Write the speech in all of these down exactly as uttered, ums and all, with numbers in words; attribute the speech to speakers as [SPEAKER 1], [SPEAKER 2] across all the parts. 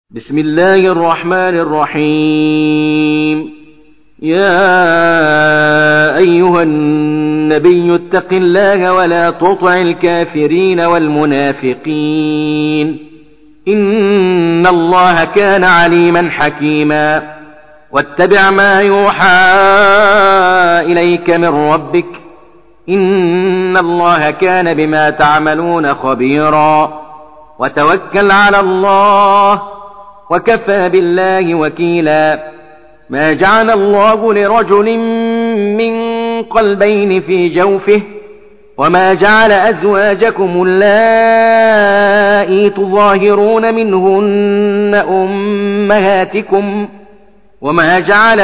[SPEAKER 1] بسم الله الرحمن الرحيم. يا أيها النبي اتق الله ولا تطع الكافرين والمنافقين، إن الله كان عليما حكيما. واتبع ما يوحى إليك من ربك، إن الله كان بما تعملون خبيرا. وتوكل على الله وكفى بالله وكيلا. ما جعل الله لرجل من قلبين في جوفه، وما جعل أزواجكم اللائي تظاهرون منهن أمهاتكم، وما جعل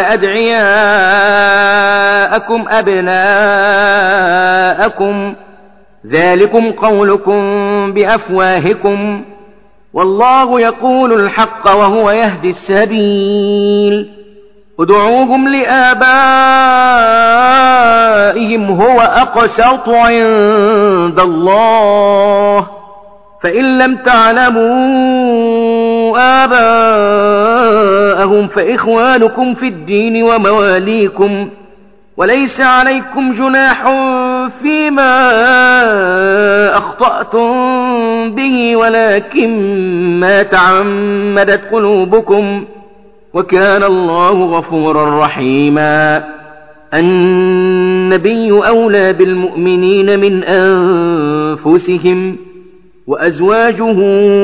[SPEAKER 1] أدعياءكم أبناءكم، ذلكم قولكم بأفواهكم، والله يقول الحق وهو يهدي السبيل. ادعوهم لآبائهم هو أقسط عند الله، فإن لم تعلموا آباءهم فإخوانكم في الدين ومواليكم، وليس عليكم جناح فيما أخطأتم به، ولكن ما تعمدت قلوبكم، وكان الله غفورا رحيما. النبي أولى بالمؤمنين من أنفسهم، وأزواجه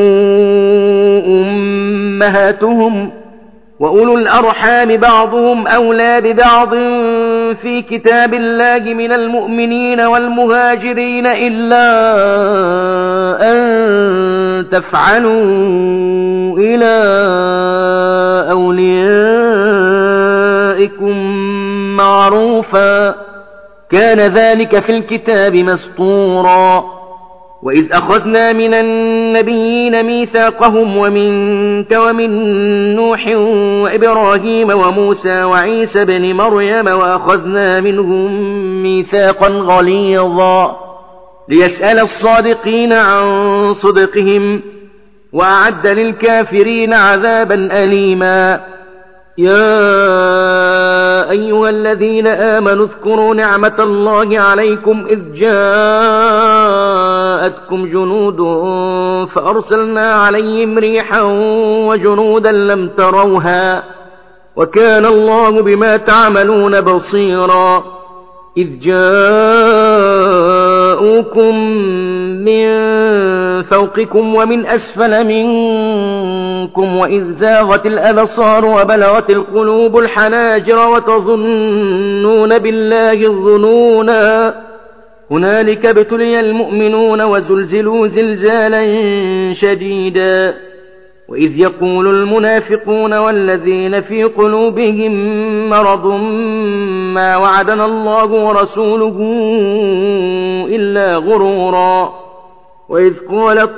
[SPEAKER 1] أمهاتهم، وأولو الأرحام بعضهم أولى ببعض في كتاب الله من المؤمنين والمهاجرين، إلا أن تفعلوا إلى أوليائكم معروفا، كان ذلك في الكتاب مسطورا. وإذ أخذنا من النبيين ميثاقهم ومنك ومن نوح وإبراهيم وموسى وعيسى بن مريم، وأخذنا منهم ميثاقا غليظا، ليسأل الصادقين عن صدقهم، وأعد للكافرين عذابا أليما. يا أيها الذين آمنوا اذكروا نعمة الله عليكم إذ جاءتكم جنود فأرسلنا عليهم ريحا وجنودا لم تروها، وكان الله بما تعملون بصيرا. إذ جاءوكم من فوقكم ومن أسفل منكم، وإذ زاغت الأبصار وبلغت القلوب الحناجر وتظنون بالله الظنونا، هنالك ابتلي المؤمنون وزلزلوا زلزالا شديدا. وإذ يقول المنافقون والذين في قلوبهم مرض ما وعدنا الله ورسوله إلا غرورا. وإذ قالت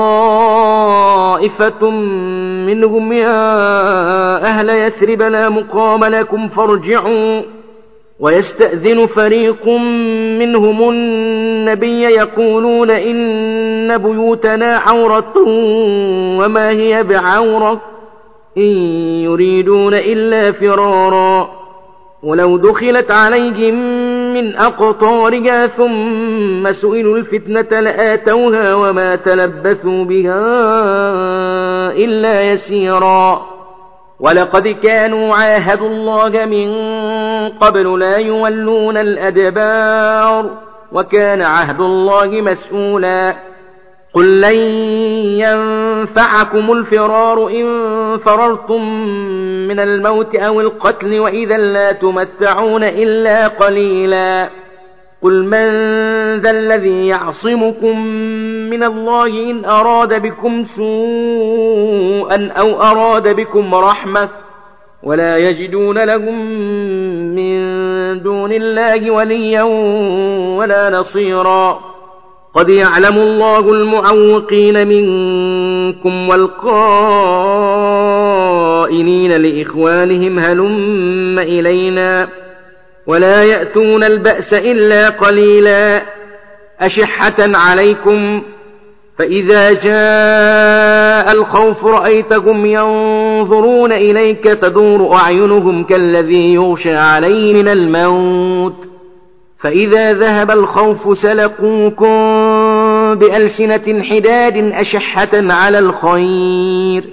[SPEAKER 1] طائفة منهم يا أهل يثرب لا مقام لكم فارجعوا، ويستأذن فريق منهم النبي يقولون إن بيوتنا عورة وما هي بعورة، إن يريدون إلا فرارا. ولو دخلت عليهم من أقطارها ثم سئلوا الفتنة لآتوها وما تلبثوا بها إلا يسيرا. ولقد كانوا عاهدوا الله من قبل لا يولون الأدبار، وكان عهد الله مسؤولا. قل لن ينفعكم الفرار إن فررتم من الموت أو القتل، وإذا لا تمتعون إلا قليلا. قل من ذا الذي يعصمكم من الله إن أراد بكم سوءا أو أراد بكم رحمة، ولا يجدون لهم من دون الله وليا ولا نصيرا. قد يعلم الله المعوقين منكم والقائلين لإخوانهم هلم إلينا، ولا يأتون البأس إلا قليلا. أشحة عليكم فإذا جاء الخوف رأيتهم ينظرون إليك تدور أعينهم كالذي يغشى عليه من الموت فإذا ذهب الخوف سلقوكم بألسنة حداد أشحة على الخير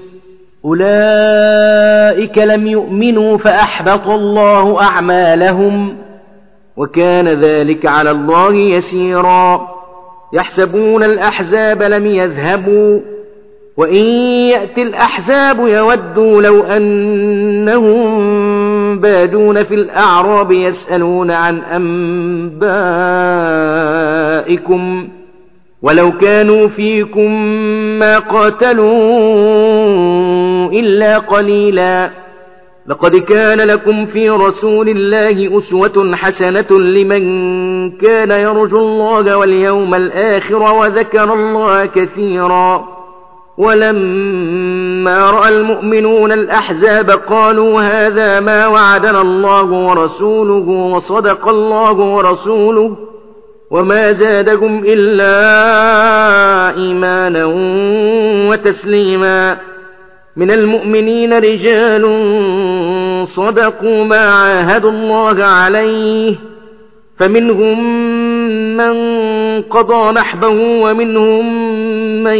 [SPEAKER 1] أولئك لم يؤمنوا فأحبط الله أعمالهم وكان ذلك على الله يسيرا يحسبون الأحزاب لم يذهبوا وإن يأتي الأحزاب يودوا لو أنهم بادون في الأعراب يسألون عن أنبائكم ولو كانوا فيكم ما قاتلوا إلا قليلا لقد كان لكم في رسول الله أسوة حسنة لمن كان يرجو الله واليوم الآخر وذكر الله كثيرا ولما رأى المؤمنون الأحزاب قالوا هذا ما وعدنا الله ورسوله وصدق الله ورسوله وما زادهم إلا إيمانا وتسليما من المؤمنين رجال صدقوا ما عاهدوا الله عليه فمنهم من قضى نحبه ومنهم من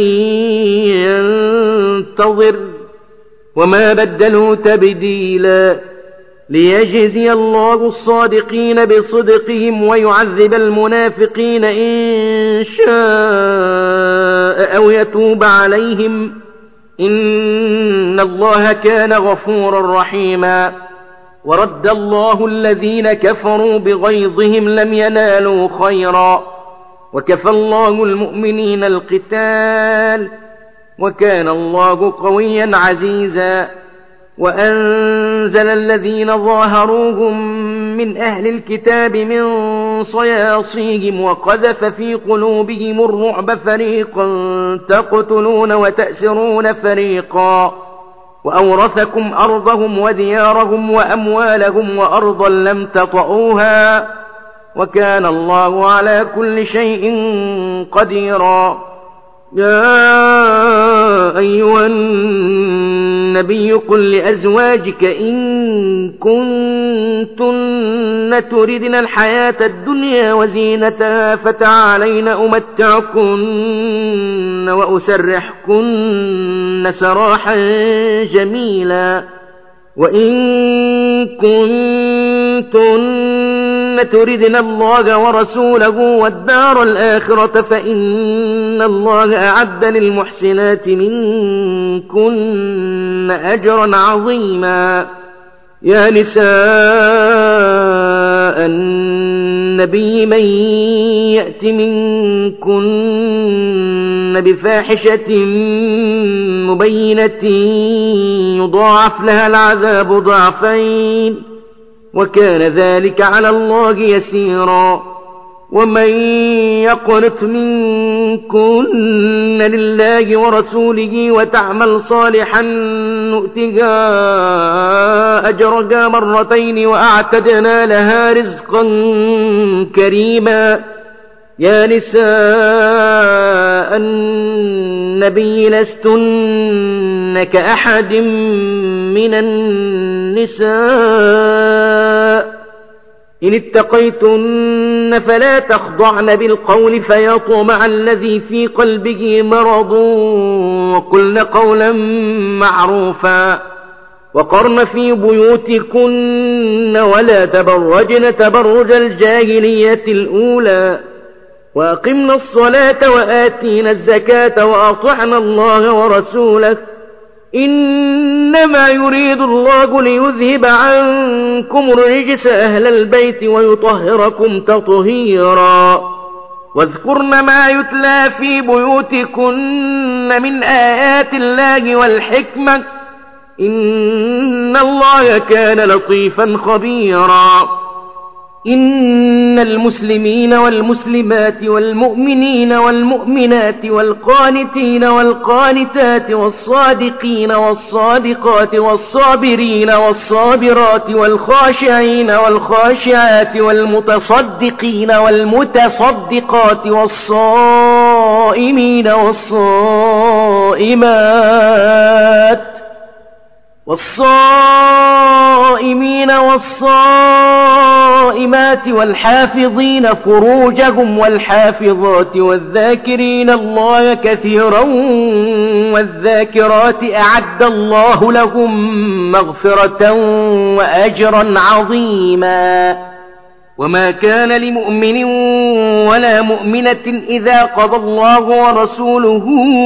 [SPEAKER 1] ينتظر وما بدلوا تبديلا ليجزي الله الصادقين بصدقهم ويعذب المنافقين إن شاء أو يتوب عليهم إن الله كان غفورا رحيما ورد الله الذين كفروا بغيظهم لم ينالوا خيرا وكفى الله المؤمنين القتال وكان الله قويا عزيزا وأنزل الذين ظاهروهم من أهل الكتاب من صياصيهم وقذف في قلوبهم الرعب فريقا تقتلون وتأسرون فريقا وأورثكم أرضهم وديارهم وأموالهم وأرضا لم تطئوها وكان الله على كل شيء قديرا يا أيها النبي قل لأزواجك إن كنتن تردن الحياة الدنيا وزينتها فتعالين أمتعكن وأسرحكن سراحا جميلا وإن كنتن تردن الله ورسوله والدار الآخرة فإن الله أعد للمحسنات منكن أجرا عظيما يا نساء النبي من يأت منكن بفاحشة مبينة يضاعف لها العذاب ضعفين وكان ذلك على الله يسيرا ومن يقنت منكن لله ورسوله وتعمل صالحا نؤتها أجرها مرتين وأعتدنا لها رزقا كريما يا نساء النبي لستن كأحد من النساء إن اتقيتن فلا تخضعن بالقول فيطمع الذي في قلبه مرض وقلن قولا معروفا وقرن في بيوتكن ولا تبرجن تبرج الجاهلية الأولى وأقمنا الصلاة وآتينا الزكاة وأطعنا الله ورسوله إنما يريد الله ليذهب عنكم الرجس أهل البيت ويطهركم تطهيرا واذكرن ما يتلى في بيوتكن من آيات الله والحكمة إن الله كان لطيفا خبيرا إن المسلمين والمسلمات والمؤمنين والمؤمنات والقانتين والقانتات والصادقين والصادقات والصابرين والصابرات والخاشعين والخاشعات والمتصدقين والمتصدقات والصائمين والصائمين والصائمات والصائمين والصائمات والحافظين فروجهم والحافظات والذاكرين الله كثيرا والذاكرات أعد الله لهم مغفرة وأجرا عظيما. وما كان لمؤمن ولا مؤمنة إذا قضى الله ورسوله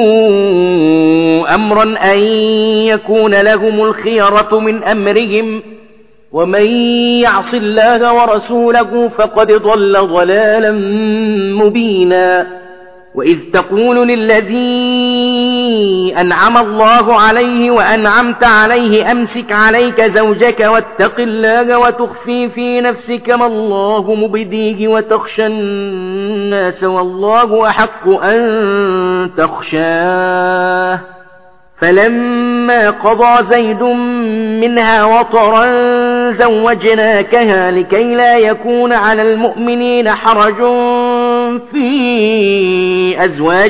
[SPEAKER 1] أمرا أن يكون لهم الخيرة من أمرهم ومن يعص الله ورسوله فقد ضل ضلالا مبينا. وإذ تقول للذي أنعم الله عليه وأنعمت عليه أمسك عليك زوجك واتق الله وتخفي في نفسك ما الله مبديه وتخشى الناس والله أحق أن تخشاه فلما قضى زيد منها وطرا زوجناكها لكي لا يكون على المؤمنين حرج في أزواج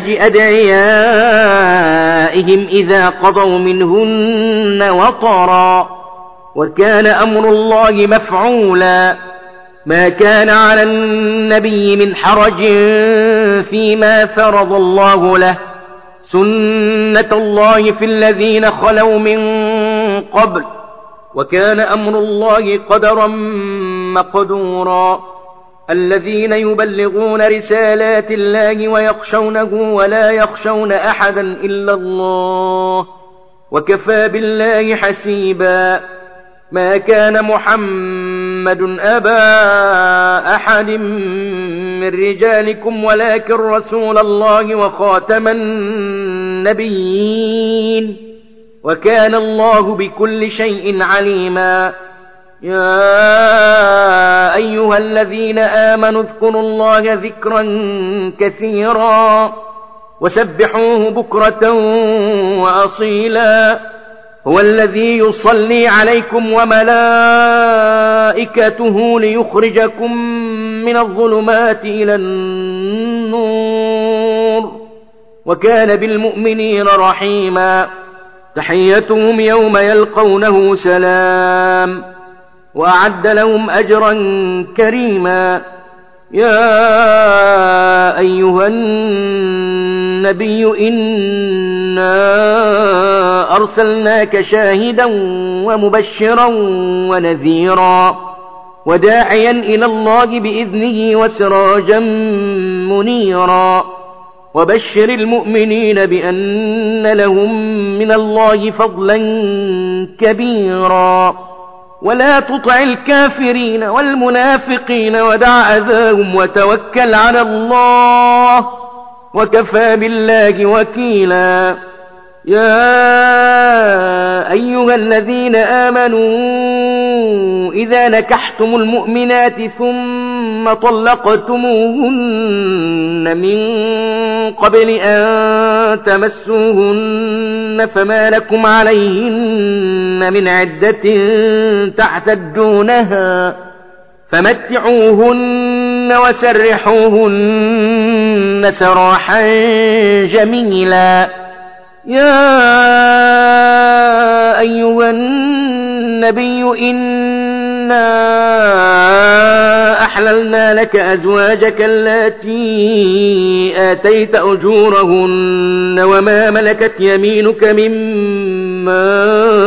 [SPEAKER 1] أدعيائهم إذا قضوا منهن وطرا وكان أمر الله مفعولا. ما كان على النبي من حرج فيما فرض الله له سنة الله في الذين خلوا من قبل وكان أمر الله قدرا مقدورا. الذين يبلغون رسالات الله ويخشونه ولا يخشون أحدا إلا الله وكفى بالله حسيبا. ما كان محمد أبا أحد من رجالكم ولكن رسول الله وخاتم النبيين وكان الله بكل شيء عليما. يا أيها الذين آمنوا اذكروا الله ذكرا كثيرا وسبحوه بكرة وأصيلا. هو الذي يصلي عليكم وملائكته ليخرجكم من الظلمات إلى النور وكان بالمؤمنين رحيما. تحيتهم يوم يلقونه سلام وأعد لهم أجرا كريما. يا أيها النبي إنا أرسلناك شاهدا ومبشرا ونذيرا وداعيا إلى الله بإذنه وسراجا منيرا. وبشر المؤمنين بأن لهم من الله فضلا كبيرا. ولا تطع الكافرين والمنافقين ودع أذاهم وتوكل على الله وكفى بالله وكيلا. يا أيها الذين آمنوا إذا نكحتم المؤمنات ثم طلقتموهن من قبل أن تمسوهن فما لكم عليهن من عدة تعتدونها فمتعوهن وسرحوهن سراحا جميلا. يا أيها النبي إنا أحللنا لك أزواجك التي آتيت أجورهن وما ملكت يمينك مما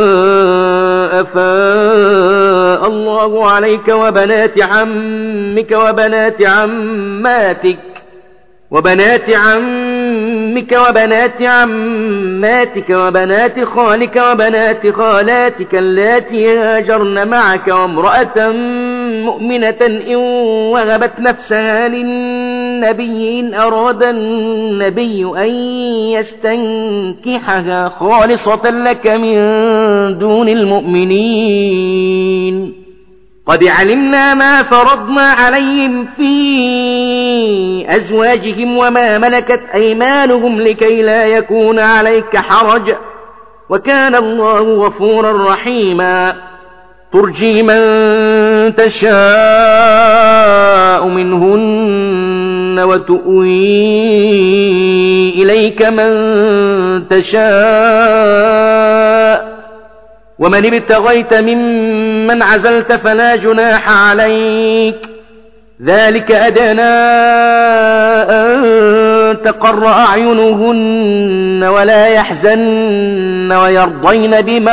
[SPEAKER 1] أفاء الله عليك وبنات عمك وبنات عماتك وبنات عمك وبنات عماتك وبنات خالك وبنات خالاتك اللاتي هاجرن معك وامرأة مؤمنة إن وهبت نفسها للنبي إن أراد النبي أن يستنكحها خالصة لك من دون المؤمنين. قد علمنا ما فرضنا عليهم في أزواجهم وما ملكت أيمانهم لكي لا يكون عليك حرج وكان الله غفورا رحيما. ترجي من تشاء منهن وتؤوي إليك من تشاء ومن ابتغيت ممن عزلت فلا جناح عليك ذلك أدنى أن تقر أعينهن ولا يحزن ويرضين بما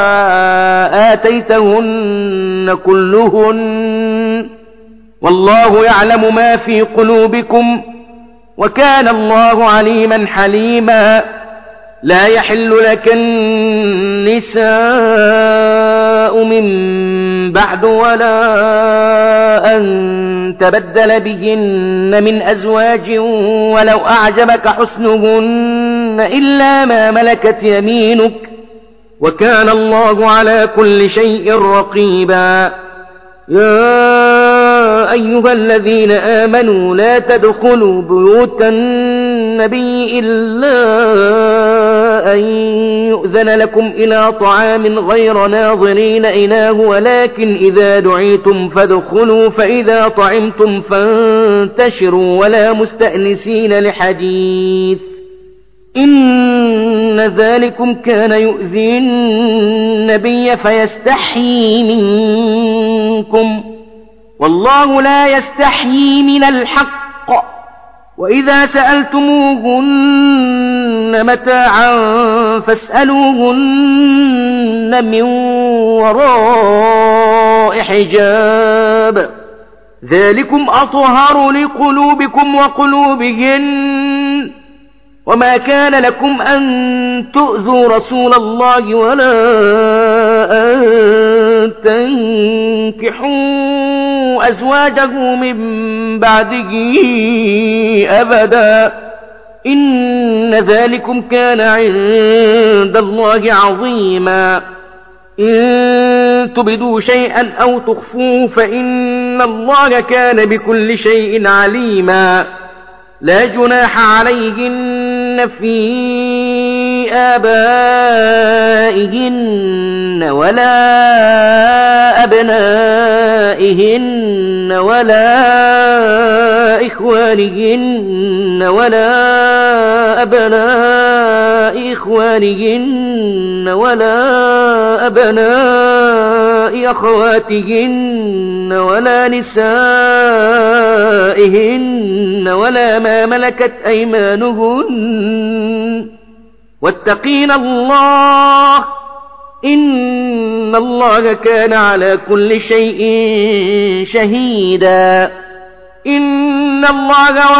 [SPEAKER 1] آتيتهن كلهن والله يعلم ما في قلوبكم وكان الله عليما حليما لا يحل لك النساء من بعد ولا أن تبدل بهن من أزواج ولو أعجبك حسنهن إلا ما ملكت يمينك وكان الله على كل شيء رقيبا يا أيها الذين آمنوا لا تدخلوا بيوت النبي إلا أن يؤذن لكم إلى طعام غير ناظرين إناه ولكن إذا دعيتم فادخلوا فإذا طعمتم فانتشروا ولا مستأنسين لحديث إن ذلكم كان يؤذي النبي فيستحيي منكم والله لا يستحيي من الحق وإذا سألتموهن متاعا فاسألوهن من وراء حجاب ذلكم أطهر لقلوبكم وقلوبهن وما كان لكم أن تؤذوا رسول الله ولا أن تنكحوا أزواجه من بعده أبدا إن ذلكم كان عند الله عظيما إن تبدوا شيئا أو تخفوه فإن الله كان بكل شيء عليما لا جناح عليهن في آبائهن ولا أبنائهن ولا إخوانهن ولا أبناء إخوانهن ولا أبناء أخواتهن ولا نسائهن ولا ما ملكت أيمانهن واتقين الله إن الله كان على كل شيء شهيدا إن الله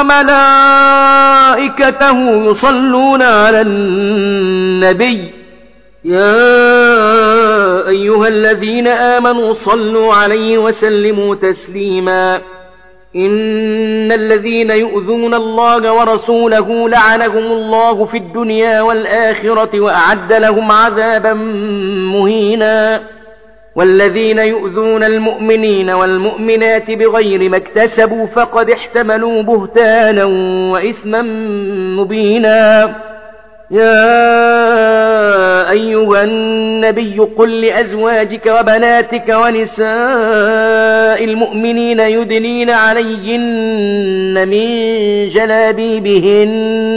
[SPEAKER 1] وملائكته يصلون على النبي يا أيها الذين آمنوا صلوا عليه وسلموا تسليما إن الذين يؤذون الله ورسوله لعنهم الله في الدنيا والآخرة وأعد لهم عذابا مهينا والذين يؤذون المؤمنين والمؤمنات بغير ما اكتسبوا فقد احتملوا بهتانا وإثما مبينا يا أيها النبي قل لأزواجك وبناتك ونساء المؤمنين يدنين عليهن من جلابيبهن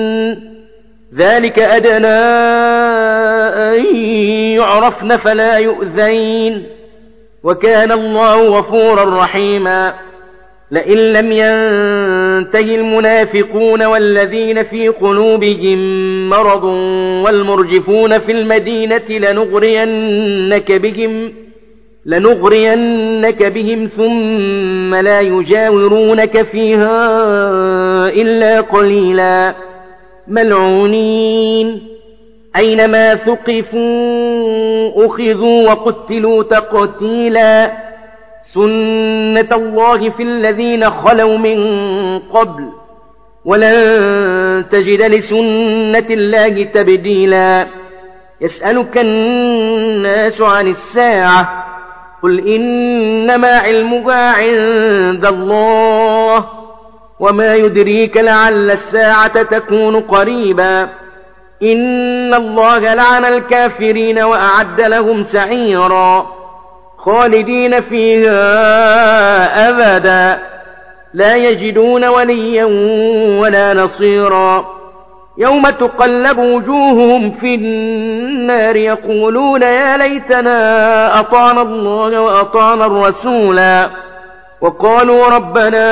[SPEAKER 1] ذلك أدنى أن يعرفن فلا يؤذين وكان الله غفورا رحيما لئن لم ينته المنافقون والذين في قلوبهم مرض والمرجفون في المدينة لنغرينك بهم لنغرينك بهم ثم لا يجاورونك فيها إلا قليلا ملعونين أينما ثقفوا أخذوا وقتلوا تقتيلا سنة الله في الذين خلوا من قبل ولن تجد لسنة الله تبديلا يسألك الناس عن الساعة قل إنما علمها عند الله وما يدريك لعل الساعة تكون قريبا إن الله لعن الكافرين وأعد لهم سعيرا خالدين فيها أبدا لا يجدون وليا ولا نصيرا يوم تقلب وجوههم في النار يقولون يا ليتنا أطعنا الله وأطعنا الرسولا وقالوا ربنا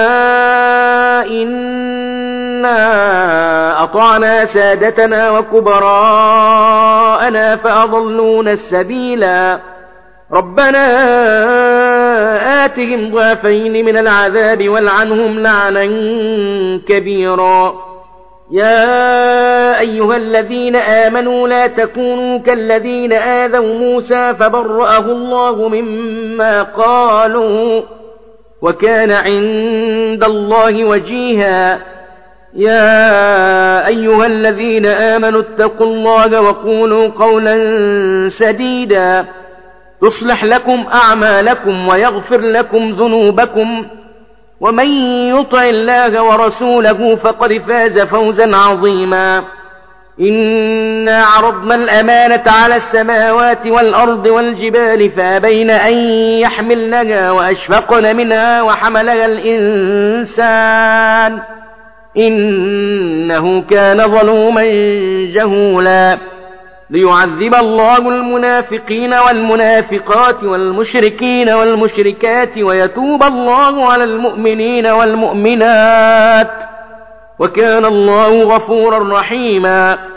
[SPEAKER 1] إنا أطعنا سادتنا وكبراءنا فأضلونا السبيلا ربنا آتهم ضعفين من العذاب والعنهم لعنا كبيرا يا أيها الذين آمنوا لا تكونوا كالذين آذوا موسى فبرأه الله مما قالوا وكان عند الله وجيها يا أيها الذين آمنوا اتقوا الله وقولوا قولا سديدا يصلح لكم أعمالكم ويغفر لكم ذنوبكم ومن يطع الله ورسوله فقد فاز فوزا عظيما إنا عرضنا الأمانة على السماوات والأرض والجبال فأبين أن يحملنها وأشفقن منها وحملها الإنسان إنه كان ظلوما جهولا ليعذب الله المنافقين والمنافقات والمشركين والمشركات ويتوب الله على المؤمنين والمؤمنات وكان الله غفورا رحيما